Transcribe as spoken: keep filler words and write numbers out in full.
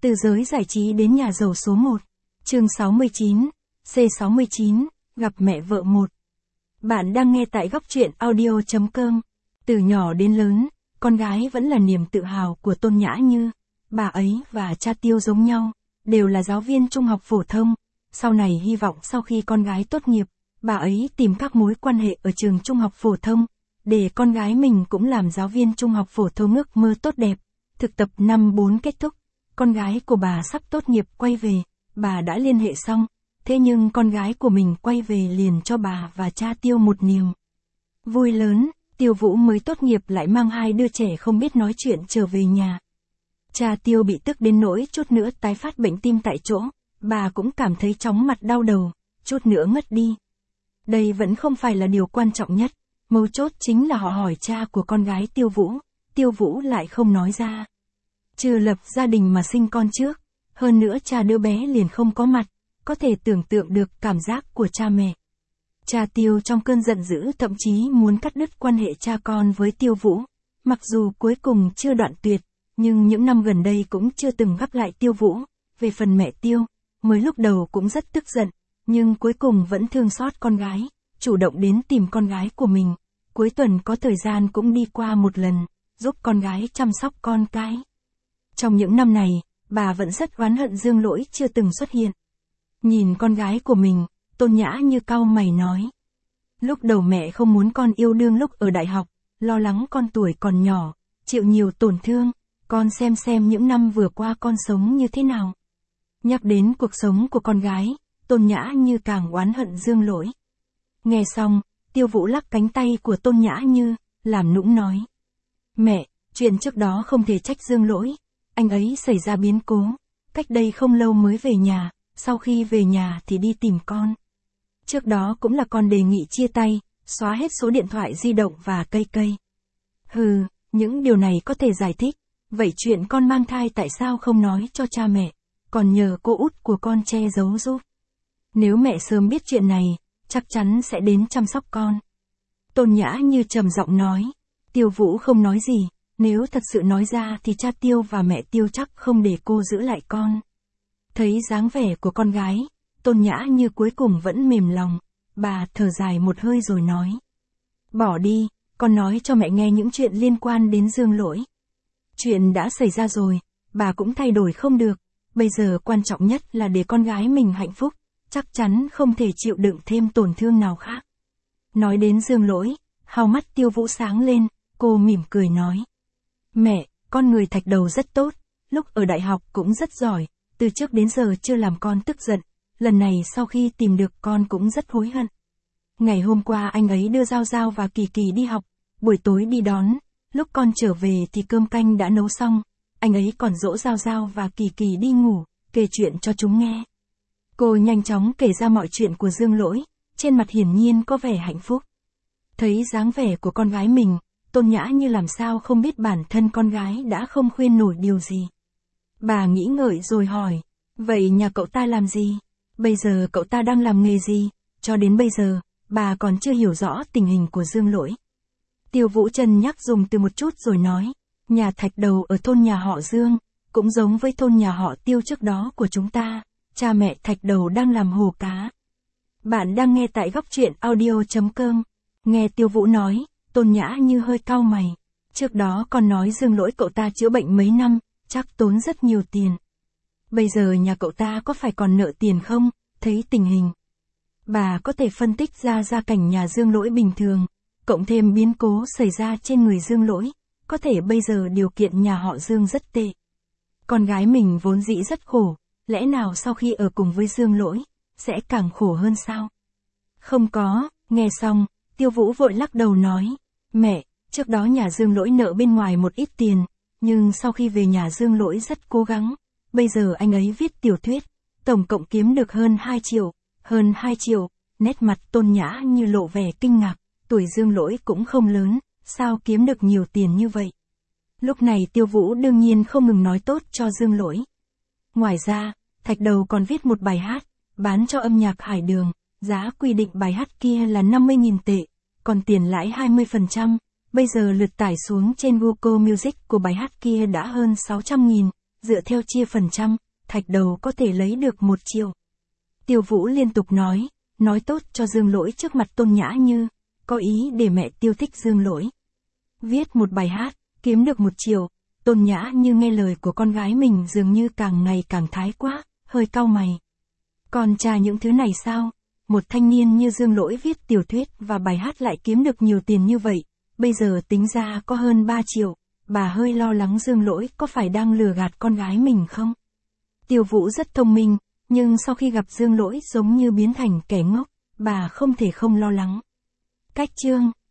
Từ giới giải trí đến nhà giàu số một. Chương sáu mươi chín, C sáu mươi chín, gặp mẹ vợ một. Bạn đang nghe tại góc truyện audio chấm com. Từ nhỏ đến lớn, con gái vẫn là niềm tự hào của Tôn Nhã Như. Bà ấy và cha Tiêu giống nhau, đều là giáo viên trung học phổ thông. Sau này hy vọng sau khi con gái tốt nghiệp, bà ấy tìm các mối quan hệ ở trường trung học phổ thông, để con gái mình cũng làm giáo viên trung học phổ thông, ước mơ tốt đẹp. Thực tập năm bốn kết thúc, con gái của bà sắp tốt nghiệp quay về, bà đã liên hệ xong, thế nhưng con gái của mình quay về liền cho bà và cha Tiêu một niềm vui lớn. Tiêu Vũ mới tốt nghiệp lại mang hai đứa trẻ không biết nói chuyện trở về nhà. Cha Tiêu bị tức đến nỗi chút nữa tái phát bệnh tim tại chỗ, bà cũng cảm thấy chóng mặt đau đầu, chút nữa ngất đi. Đây vẫn không phải là điều quan trọng nhất, mấu chốt chính là họ hỏi cha của con gái Tiêu Vũ, Tiêu Vũ lại không nói ra. Chưa lập gia đình mà sinh con trước, hơn nữa cha đứa bé liền không có mặt, có thể tưởng tượng được cảm giác của cha mẹ. Cha Tiêu trong cơn giận dữ thậm chí muốn cắt đứt quan hệ cha con với Tiêu Vũ, mặc dù cuối cùng chưa đoạn tuyệt, nhưng những năm gần đây cũng chưa từng gặp lại Tiêu Vũ. Về phần mẹ Tiêu, mới lúc đầu cũng rất tức giận, nhưng cuối cùng vẫn thương xót con gái, chủ động đến tìm con gái của mình, cuối tuần có thời gian cũng đi qua một lần, giúp con gái chăm sóc con cái. Trong những năm này, bà vẫn rất oán hận Dương Lỗi chưa từng xuất hiện. Nhìn con gái của mình, Tôn Nhã Như cau mày nói. Lúc đầu mẹ không muốn con yêu đương lúc ở đại học, lo lắng con tuổi còn nhỏ, chịu nhiều tổn thương, con xem xem những năm vừa qua con sống như thế nào. Nhắc đến cuộc sống của con gái, Tôn Nhã Như càng oán hận Dương Lỗi. Nghe xong, Tiêu Vũ lắc cánh tay của Tôn Nhã Như, làm nũng nói. Mẹ, chuyện trước đó không thể trách Dương Lỗi, anh ấy xảy ra biến cố, cách đây không lâu mới về nhà, sau khi về nhà thì đi tìm con. Trước đó cũng là con đề nghị chia tay, xóa hết số điện thoại di động và cây cây. Hừ, những điều này có thể giải thích, vậy chuyện con mang thai tại sao không nói cho cha mẹ, còn nhờ cô út của con che giấu giúp. Nếu mẹ sớm biết chuyện này, chắc chắn sẽ đến chăm sóc con. Tôn Nhã Như trầm giọng nói. Tiêu Vũ không nói gì, nếu thật sự nói ra thì cha Tiêu và mẹ Tiêu chắc không để cô giữ lại con. Thấy dáng vẻ của con gái, Tôn Nhã Như cuối cùng vẫn mềm lòng, bà thở dài một hơi rồi nói. Bỏ đi, con nói cho mẹ nghe những chuyện liên quan đến Dương Lỗi. Chuyện đã xảy ra rồi, bà cũng thay đổi không được, bây giờ quan trọng nhất là để con gái mình hạnh phúc, chắc chắn không thể chịu đựng thêm tổn thương nào khác. Nói đến Dương Lỗi, hào mắt Tiêu Vũ sáng lên, cô mỉm cười nói. Mẹ, con người thạch đầu rất tốt, lúc ở đại học cũng rất giỏi, từ trước đến giờ chưa làm con tức giận, lần này sau khi tìm được con cũng rất hối hận. Ngày hôm qua anh ấy đưa Giao Giao và Kỳ Kỳ đi học, buổi tối đi đón, lúc con trở về thì cơm canh đã nấu xong, anh ấy còn dỗ Giao Giao và Kỳ Kỳ đi ngủ, kể chuyện cho chúng nghe. Cô nhanh chóng kể ra mọi chuyện của Dương Lỗi, trên mặt hiển nhiên có vẻ hạnh phúc. Thấy dáng vẻ của con gái mình, Tôn Nhã Như làm sao không biết bản thân con gái đã không khuyên nổi điều gì. Bà nghĩ ngợi rồi hỏi, vậy nhà cậu ta làm gì? Bây giờ cậu ta đang làm nghề gì? Cho đến bây giờ, bà còn chưa hiểu rõ tình hình của Dương Lỗi. Tiêu Vũ Trân nhắc dùng từ một chút rồi nói, nhà thạch đầu ở thôn nhà họ Dương, cũng giống với thôn nhà họ Tiêu trước đó của chúng ta, cha mẹ thạch đầu đang làm hồ cá. Bạn đang nghe tại góc truyện audio chấm com. Nghe Tiêu Vũ nói, Tôn Nhã Như hơi cau mày. Trước đó con nói Dương Lỗi cậu ta chữa bệnh mấy năm, chắc tốn rất nhiều tiền. Bây giờ nhà cậu ta có phải còn nợ tiền không? Thấy tình hình, bà có thể phân tích ra gia cảnh nhà Dương Lỗi bình thường, cộng thêm biến cố xảy ra trên người Dương Lỗi, có thể bây giờ điều kiện nhà họ Dương rất tệ. Con gái mình vốn dĩ rất khổ, lẽ nào sau khi ở cùng với Dương Lỗi, sẽ càng khổ hơn sao? Không có, nghe xong, Tiêu Vũ vội lắc đầu nói, mẹ, trước đó nhà Dương Lỗi nợ bên ngoài một ít tiền, nhưng sau khi về nhà Dương Lỗi rất cố gắng, bây giờ anh ấy viết tiểu thuyết, tổng cộng kiếm được hơn hai triệu, hơn hai triệu, nét mặt Tôn Nhã Như lộ vẻ kinh ngạc, tuổi Dương Lỗi cũng không lớn, sao kiếm được nhiều tiền như vậy? Lúc này Tiêu Vũ đương nhiên không ngừng nói tốt cho Dương Lỗi. Ngoài ra, thạch đầu còn viết một bài hát, bán cho âm nhạc Hải Đường, giá quy định bài hát kia là năm mươi nghìn tệ, còn tiền lãi hai mươi phần trăm, bây giờ lượt tải xuống trên Google Music của bài hát kia đã hơn sáu trăm nghìn, dựa theo chia phần trăm, thạch đầu có thể lấy được một triệu. Tiêu Vũ liên tục nói, nói tốt cho Dương Lỗi trước mặt Tôn Nhã Như, có ý để mẹ Tiêu thích Dương Lỗi. Viết một bài hát, kiếm được một triệu, Tôn Nhã Như nghe lời của con gái mình dường như càng ngày càng thái quá, hơi cau mày. Còn tra những thứ này sao? Một thanh niên như Dương Lỗi viết tiểu thuyết và bài hát lại kiếm được nhiều tiền như vậy, bây giờ tính ra có hơn ba triệu, bà hơi lo lắng Dương Lỗi có phải đang lừa gạt con gái mình không? Tiêu Vũ rất thông minh, nhưng sau khi gặp Dương Lỗi giống như biến thành kẻ ngốc, bà không thể không lo lắng. Cách chương